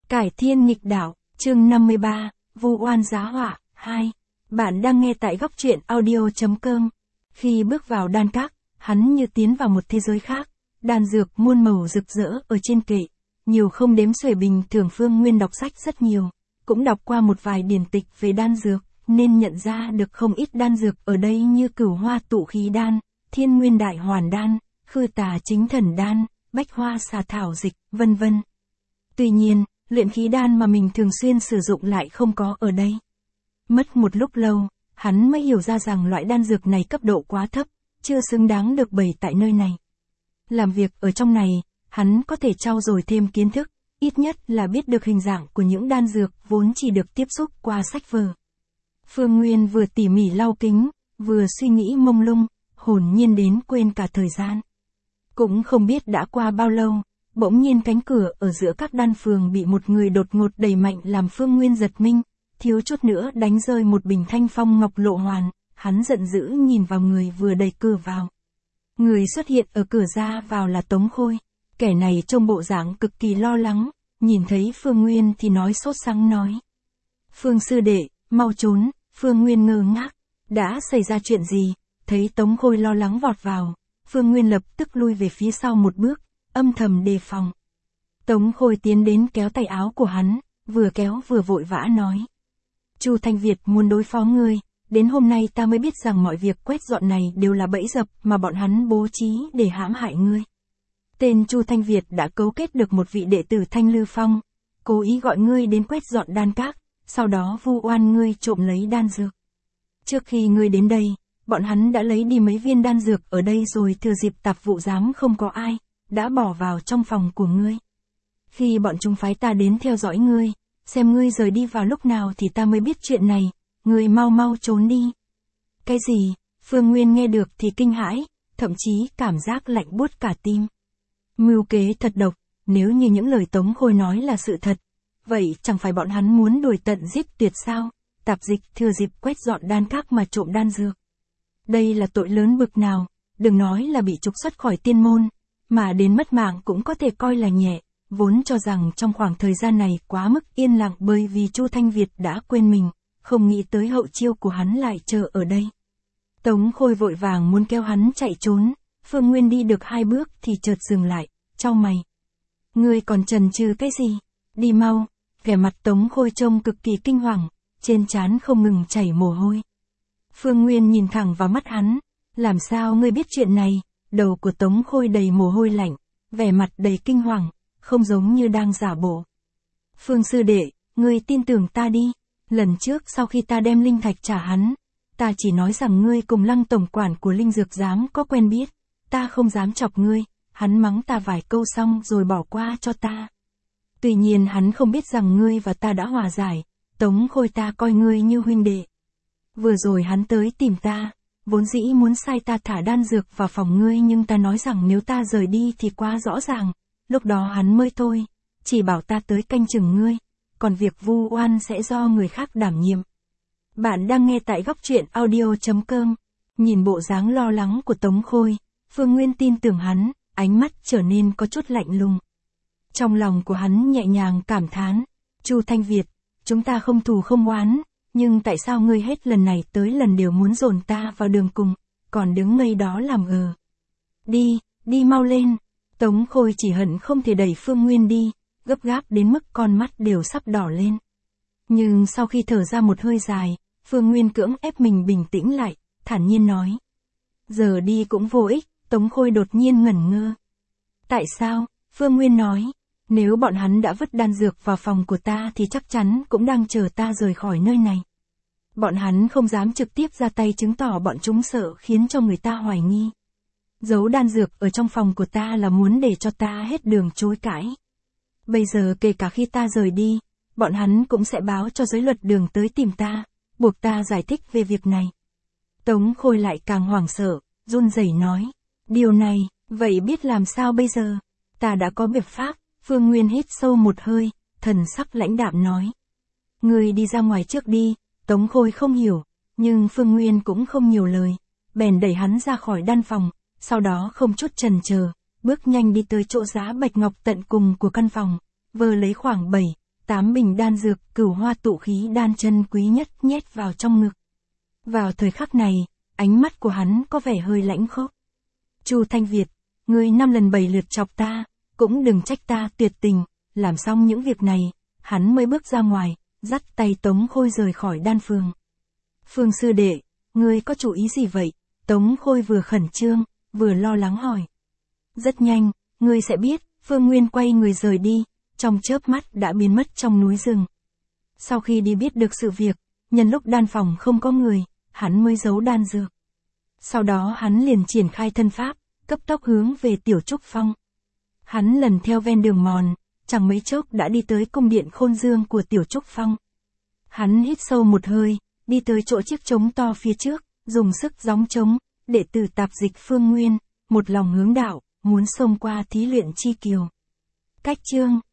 Cải thiên nghịch đạo, chương 53, vu oan giá họa, 2. Bạn đang nghe tại góc truyện audio.com. Khi bước vào đan các, hắn như tiến vào một thế giới khác. Đan dược muôn màu rực rỡ ở trên kệ. Nhiều không đếm xuể. Bình thường Phương Nguyên đọc sách rất nhiều. Cũng đọc qua một vài điển tịch về đan dược, nên nhận ra được không ít đan dược ở đây như Cửu Hoa Tụ Khí Đan, Thiên Nguyên Đại Hoàn Đan, Khư Tà Chính Thần Đan, Bách Hoa Xà Thảo Dịch, vân vân. Tuy nhiên, luyện khí đan mà mình thường xuyên sử dụng lại không có ở đây. Mất một lúc lâu, hắn mới hiểu ra rằng loại đan dược này cấp độ quá thấp, chưa xứng đáng được bày tại nơi này. Làm việc ở trong này, hắn có thể trau dồi thêm kiến thức, ít nhất là biết được hình dạng của những đan dược vốn chỉ được tiếp xúc qua sách vở. Phương Nguyên vừa tỉ mỉ lau kính, vừa suy nghĩ mông lung, hồn nhiên đến quên cả thời gian. Cũng không biết đã qua bao lâu, bỗng nhiên cánh cửa ở giữa các đan phường bị một người đột ngột đẩy mạnh làm Phương Nguyên giật mình, thiếu chút nữa đánh rơi một bình thanh phong ngọc lộ hoàn. Hắn giận dữ nhìn vào người vừa đẩy cửa vào. Người xuất hiện ở cửa ra vào là Tống Khôi. Kẻ này trông bộ dạng cực kỳ lo lắng, nhìn thấy Phương Nguyên thì nói sốt sắng nói: "Phương sư đệ, mau trốn." Phương Nguyên ngơ ngác, đã xảy ra chuyện gì? Thấy Tống Khôi lo lắng vọt vào, Phương Nguyên lập tức lui về phía sau một bước, âm thầm đề phòng. Tống Khôi tiến đến kéo tay áo của hắn, vừa kéo vừa vội vã nói: "Chu Thanh Việt muốn đối phó ngươi, đến hôm nay ta mới biết rằng mọi việc quét dọn này đều là bẫy dập mà bọn hắn bố trí để hãm hại ngươi. Tên Chu Thanh Việt đã cấu kết được một vị đệ tử Thanh Lư Phong, cố ý gọi ngươi đến quét dọn đan các, sau đó vu oan ngươi trộm lấy đan dược. Trước khi ngươi đến đây, bọn hắn đã lấy đi mấy viên đan dược ở đây rồi thừa dịp tạp vụ giám không có ai, đã bỏ vào trong phòng của ngươi. Khi bọn chúng phái ta đến theo dõi ngươi, xem ngươi rời đi vào lúc nào thì ta mới biết chuyện này, ngươi mau mau trốn đi." "Cái gì?" Phương Nguyên nghe được thì kinh hãi, thậm chí cảm giác lạnh buốt cả tim. Mưu kế thật độc, nếu như những lời Tống Khôi nói là sự thật, vậy chẳng phải bọn hắn muốn đuổi tận giết tuyệt sao? Tạp dịch thừa dịp quét dọn đan các mà trộm đan dược. Đây là tội lớn bực nào, đừng nói là bị trục xuất khỏi tiên môn, mà đến mất mạng cũng có thể coi là nhẹ. Vốn cho rằng trong khoảng thời gian này quá mức yên lặng bởi vì Chu Thanh Việt đã quên mình, không nghĩ tới hậu chiêu của hắn lại chờ ở đây. Tống Khôi vội vàng muốn kéo hắn chạy trốn, Phương Nguyên đi được 2 bước thì chợt dừng lại, chau mày. "Ngươi còn chần chừ cái gì? Đi mau." Vẻ mặt Tống Khôi trông cực kỳ kinh hoàng, trên trán không ngừng chảy mồ hôi. Phương Nguyên nhìn thẳng vào mắt hắn: "Làm sao ngươi biết chuyện này?" Đầu của Tống Khôi đầy mồ hôi lạnh, vẻ mặt đầy kinh hoàng, không giống như đang giả bộ. "Phương sư đệ, ngươi tin tưởng ta đi. Lần trước sau khi ta đem linh thạch trả hắn, ta chỉ nói rằng ngươi cùng Lăng tổng quản của linh dược giám có quen biết, ta không dám chọc ngươi." Hắn mắng ta vài câu xong rồi bỏ qua cho ta. Tuy nhiên hắn không biết rằng ngươi và ta đã hòa giải, Tống Khôi, ta coi ngươi như huynh đệ. Vừa rồi hắn tới tìm ta, vốn dĩ muốn sai ta thả đan dược vào phòng ngươi, nhưng ta nói rằng nếu ta rời đi thì quá rõ ràng, lúc đó hắn mới thôi, chỉ bảo ta tới canh chừng ngươi, còn việc vu oan sẽ do người khác đảm nhiệm." Bạn đang nghe tại góc truyện audio.com. Nhìn bộ dáng lo lắng của Tống Khôi, Phương Nguyên tin tưởng hắn, ánh mắt trở nên có chút lạnh lùng. Trong lòng của hắn nhẹ nhàng cảm thán: "Chu Thanh Việt, chúng ta không thù không oán, nhưng tại sao ngươi hết lần này tới lần đều muốn dồn ta vào đường cùng, còn đứng ngây đó làm ngờ? Đi mau lên." Tống Khôi chỉ hận không thể đẩy Phương Nguyên đi, gấp gáp đến mức con mắt đều sắp đỏ lên. Nhưng sau khi thở ra một hơi dài, Phương Nguyên cưỡng ép mình bình tĩnh lại, thản nhiên nói: "Giờ đi cũng vô ích." Tống Khôi đột nhiên ngẩn ngơ. "Tại sao?" Phương Nguyên nói: "Nếu bọn hắn đã vứt đan dược vào phòng của ta thì chắc chắn cũng đang chờ ta rời khỏi nơi này. Bọn hắn không dám trực tiếp ra tay, chứng tỏ bọn chúng sợ khiến cho người ta hoài nghi. Giấu đan dược ở trong phòng của ta là muốn để cho ta hết đường chối cãi. Bây giờ kể cả khi ta rời đi, bọn hắn cũng sẽ báo cho giới luật đường tới tìm ta, buộc ta giải thích về việc này." Tống Khôi lại càng hoảng sợ, run rẩy nói: "Điều này, vậy biết làm sao bây giờ? Ta đã có biện pháp." Phương Nguyên hít sâu một hơi, thần sắc lãnh đạm nói: "Ngươi đi ra ngoài trước đi." Tống Khôi không hiểu, nhưng Phương Nguyên cũng không nhiều lời, bèn đẩy hắn ra khỏi đan phòng, sau đó không chút chần chờ, bước nhanh đi tới chỗ giá bạch ngọc tận cùng của căn phòng, vơ lấy khoảng 7, 8 bình đan dược cửu hoa tụ khí đan chân quý nhất nhét vào trong ngực. Vào thời khắc này, ánh mắt của hắn có vẻ hơi lãnh khốc. Chu Thanh Việt, ngươi 5 lần 7 lượt chọc ta, cũng đừng trách ta tuyệt tình. Làm xong những việc này, hắn mới bước ra ngoài, dắt tay Tống Khôi rời khỏi đan phường. Phương sư đệ, ngươi có chủ ý gì vậy? Tống Khôi vừa khẩn trương, vừa lo lắng hỏi. Rất nhanh, ngươi sẽ biết. Phương Nguyên quay người rời đi, trong chớp mắt đã biến mất trong núi rừng. Sau khi đi biết được sự việc, nhân lúc đan phòng không có người, hắn mới giấu đan dược. Sau đó hắn liền triển khai thân pháp, cấp tốc hướng về Tiểu Trúc Phong. Hắn lần theo ven đường mòn, chẳng mấy chốc đã đi tới cung điện Khôn Dương của Tiểu Trúc Phong. Hắn hít sâu một hơi, đi tới chỗ chiếc trống to phía trước, dùng sức gióng trống, đệ tử tạp dịch Phương Nguyên, một lòng hướng đạo, muốn xông qua thí luyện chi kiều. Cách chương